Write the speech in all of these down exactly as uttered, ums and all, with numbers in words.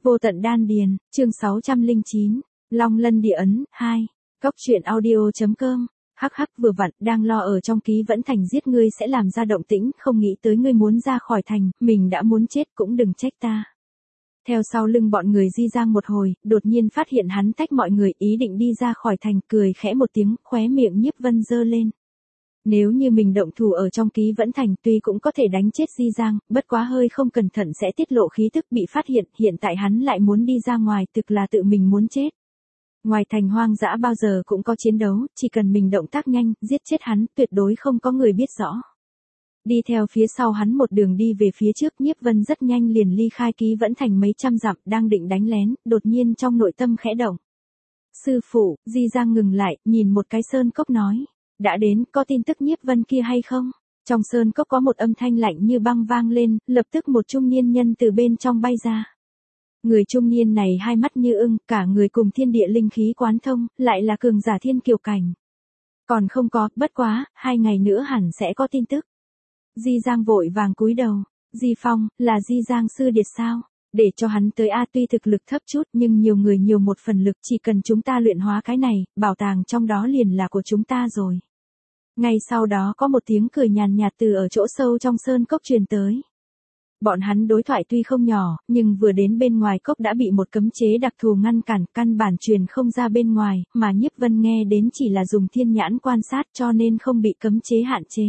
Vô tận đan điền, chương sáu trăm lẻ chín, Long Lân Địa Ấn, hai. Cốc truyện audio.com. Hắc hắc vừa vặn, đang lo ở trong Ký Vẫn Thành giết ngươi sẽ làm ra động tĩnh, không nghĩ tới ngươi muốn ra khỏi thành, mình đã muốn chết cũng đừng trách ta. Theo sau lưng bọn người Di Giang một hồi, đột nhiên phát hiện hắn tách mọi người, ý định đi ra khỏi thành, cười khẽ một tiếng, khóe miệng Nhiếp Vân giơ lên. Nếu như mình động thủ ở trong Ký Vẫn Thành, tuy cũng có thể đánh chết Di Giang, bất quá hơi không cẩn thận sẽ tiết lộ khí tức bị phát hiện, hiện tại hắn lại muốn đi ra ngoài, thực là tự mình muốn chết. Ngoài thành hoang dã bao giờ cũng có chiến đấu, chỉ cần mình động tác nhanh, giết chết hắn, tuyệt đối không có người biết rõ. Đi theo phía sau hắn một đường đi về phía trước, Nhiếp Vân rất nhanh liền ly khai Ký Vẫn Thành mấy trăm dặm, đang định đánh lén, đột nhiên trong nội tâm khẽ động. Sư phụ, Di Giang ngừng lại, nhìn một cái sơn cốc nói. Đã đến, có tin tức Nhiếp Vân kia hay không? Trong sơn cốc có một âm thanh lạnh như băng vang lên, lập tức một trung niên nhân từ bên trong bay ra. Người trung niên này hai mắt như ưng, cả người cùng thiên địa linh khí quán thông, lại là cường giả thiên kiều cảnh. Còn không có, bất quá, hai ngày nữa hẳn sẽ có tin tức. Di Giang vội vàng cúi đầu. Di Phong, là Di Giang sư điệt sao? Để cho hắn tới a, tuy thực lực thấp chút nhưng nhiều người nhiều một phần lực, chỉ cần chúng ta luyện hóa cái này, bảo tàng trong đó liền là của chúng ta rồi. Ngay sau đó có một tiếng cười nhàn nhạt từ ở chỗ sâu trong sơn cốc truyền tới. Bọn hắn đối thoại tuy không nhỏ, nhưng vừa đến bên ngoài cốc đã bị một cấm chế đặc thù ngăn cản, căn bản truyền không ra bên ngoài, mà Nhiếp Vân nghe đến chỉ là dùng thiên nhãn quan sát cho nên không bị cấm chế hạn chế.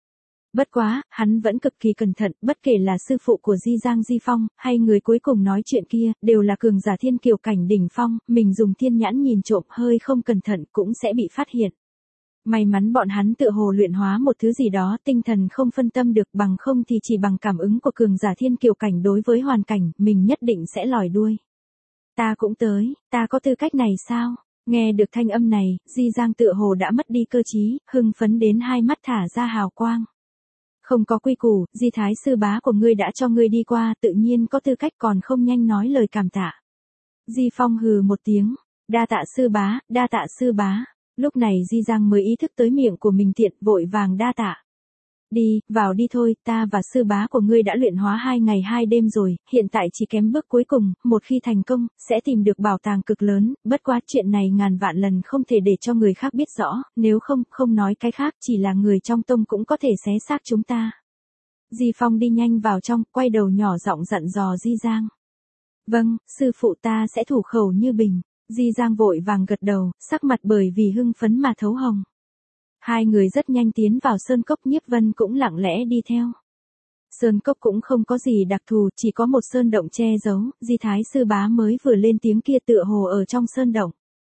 Bất quá, hắn vẫn cực kỳ cẩn thận, bất kể là sư phụ của Di Giang Di Phong, hay người cuối cùng nói chuyện kia, đều là cường giả thiên kiều cảnh đỉnh phong, mình dùng thiên nhãn nhìn trộm hơi không cẩn thận cũng sẽ bị phát hiện. May mắn bọn hắn tự hồ luyện hóa một thứ gì đó, tinh thần không phân tâm được, bằng không thì chỉ bằng cảm ứng của cường giả thiên kiều cảnh đối với hoàn cảnh, mình nhất định sẽ lòi đuôi. Ta cũng tới, ta có tư cách này sao? Nghe được thanh âm này, Di Giang tự hồ đã mất đi cơ trí, hưng phấn đến hai mắt thả ra hào quang. Không có quy củ, Di Thái sư bá của ngươi đã cho ngươi đi qua, tự nhiên có tư cách, còn không nhanh nói lời cảm tạ. Di Phong hừ một tiếng, đa tạ sư bá, đa tạ sư bá. Lúc này Di Giang mới ý thức tới miệng của mình tiện, vội vàng đa tạ. Đi, vào đi thôi, ta và sư bá của ngươi đã luyện hóa hai ngày hai đêm rồi, hiện tại chỉ kém bước cuối cùng, một khi thành công, sẽ tìm được bảo tàng cực lớn, bất quá chuyện này ngàn vạn lần không thể để cho người khác biết rõ, nếu không, không nói cái khác, chỉ là người trong tông cũng có thể xé xác chúng ta. Di Phong đi nhanh vào trong, quay đầu nhỏ giọng dặn dò Di Giang. Vâng, sư phụ ta sẽ thủ khẩu như bình. Di Giang vội vàng gật đầu, sắc mặt bởi vì hưng phấn mà thấu hồng. Hai người rất nhanh tiến vào sơn cốc, Nhiếp Vân cũng lặng lẽ đi theo. Sơn cốc cũng không có gì đặc thù, chỉ có một sơn động che giấu, Di Thái sư bá mới vừa lên tiếng kia tựa hồ ở trong sơn động.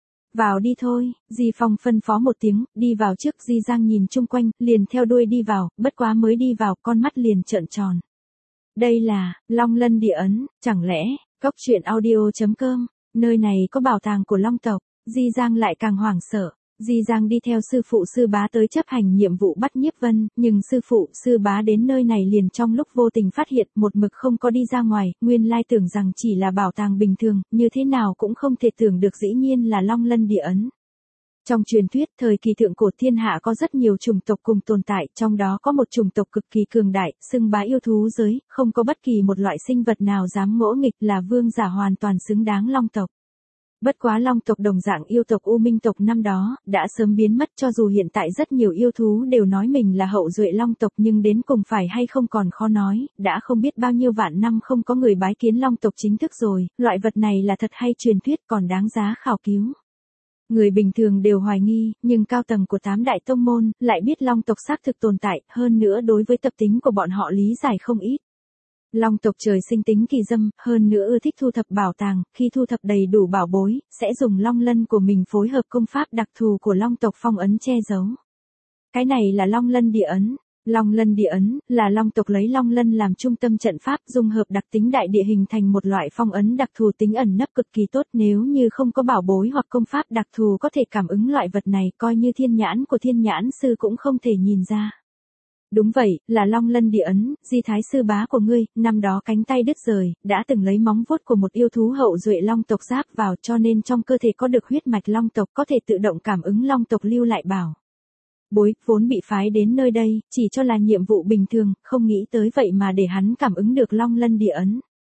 Vào đi thôi, Di Phong phân phó một tiếng, đi vào trước. Di Giang nhìn chung quanh, liền theo đuôi đi vào, bất quá mới đi vào, con mắt liền trợn tròn. Đây là, Long Lân Địa Ấn, chẳng lẽ, cốc truyện audio.com. Nơi này có bảo tàng của Long tộc, Di Giang lại càng hoảng sợ. Di Giang đi theo sư phụ sư bá tới chấp hành nhiệm vụ bắt Nhiếp Vân, nhưng sư phụ sư bá đến nơi này liền trong lúc vô tình phát hiện, một mực không có đi ra ngoài, nguyên lai tưởng rằng chỉ là bảo tàng bình thường, như thế nào cũng không thể tưởng được dĩ nhiên là Long Lân Địa Ấn. Trong truyền thuyết, thời kỳ thượng cổ thiên hạ có rất nhiều chủng tộc cùng tồn tại, trong đó có một chủng tộc cực kỳ cường đại, xưng bá yêu thú giới, không có bất kỳ một loại sinh vật nào dám ngỗ nghịch, là vương giả hoàn toàn xứng đáng Long tộc. Bất quá Long tộc đồng dạng yêu tộc U Minh tộc năm đó, đã sớm biến mất, cho dù hiện tại rất nhiều yêu thú đều nói mình là hậu duệ Long tộc nhưng đến cùng phải hay không còn khó nói, đã không biết bao nhiêu vạn năm không có người bái kiến Long tộc chính thức rồi, loại vật này là thật hay truyền thuyết còn đáng giá khảo cứu. Người bình thường đều hoài nghi, nhưng cao tầng của tám đại tông môn lại biết Long tộc xác thực tồn tại, hơn nữa đối với tập tính của bọn họ lý giải không ít. Long tộc trời sinh tính kỳ dâm, hơn nữa ưa thích thu thập bảo tàng, khi thu thập đầy đủ bảo bối, sẽ dùng long lân của mình phối hợp công pháp đặc thù của Long tộc phong ấn che giấu. Cái này là Long Lân Địa Ấn. Long Lân Địa Ấn là Long tộc lấy long lân làm trung tâm trận pháp, dung hợp đặc tính đại địa hình thành một loại phong ấn đặc thù, tính ẩn nấp cực kỳ tốt, nếu như không có bảo bối hoặc công pháp đặc thù có thể cảm ứng loại vật này, coi như thiên nhãn của thiên nhãn sư cũng không thể nhìn ra. Đúng vậy, là Long Lân Địa Ấn, Di Thái sư bá của ngươi, năm đó cánh tay đứt rời, đã từng lấy móng vuốt của một yêu thú hậu duệ Long tộc giáp vào, cho nên trong cơ thể có được huyết mạch Long tộc, có thể tự động cảm ứng Long tộc lưu lại bảo bối, vốn bị phái đến nơi đây, chỉ cho là nhiệm vụ bình thường, không nghĩ tới vậy mà để hắn cảm ứng được Long Lân Địa Ấn.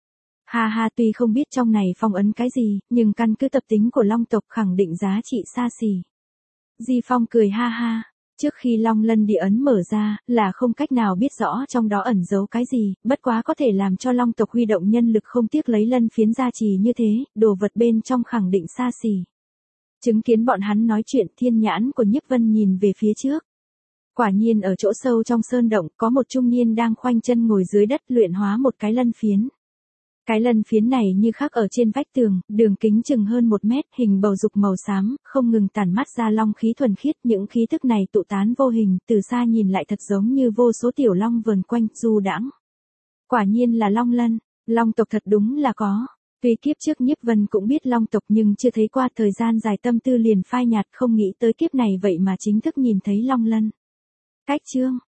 Ha ha, tuy không biết trong này phong ấn cái gì, nhưng căn cứ tập tính của long tộc khẳng định giá trị xa xỉ. Di Phong cười ha ha. Trước khi Long Lân địa ấn mở ra, là không cách nào biết rõ trong đó ẩn giấu cái gì, bất quá có thể làm cho Long tộc huy động nhân lực không tiếc lấy lân phiến gia trì như thế, đồ vật bên trong khẳng định xa xỉ. Chứng kiến bọn hắn nói chuyện, thiên nhãn của Nhiếp Vân nhìn về phía trước. Quả nhiên ở chỗ sâu trong sơn động, có một trung niên đang khoanh chân ngồi dưới đất luyện hóa một cái lân phiến. Cái lân phiến này như khắc ở trên vách tường, đường kính chừng hơn một mét, hình bầu dục màu xám, không ngừng tản mát ra long khí thuần khiết, những khí thức này tụ tán vô hình, từ xa nhìn lại thật giống như vô số tiểu long vờn quanh, du đãng. Quả nhiên là long lân, long tộc thật đúng là có. Tuy kiếp trước Nhiếp Vân cũng biết long tộc nhưng chưa thấy qua, thời gian dài tâm tư liền phai nhạt, không nghĩ tới kiếp này vậy mà chính thức nhìn thấy long lân. Cách chương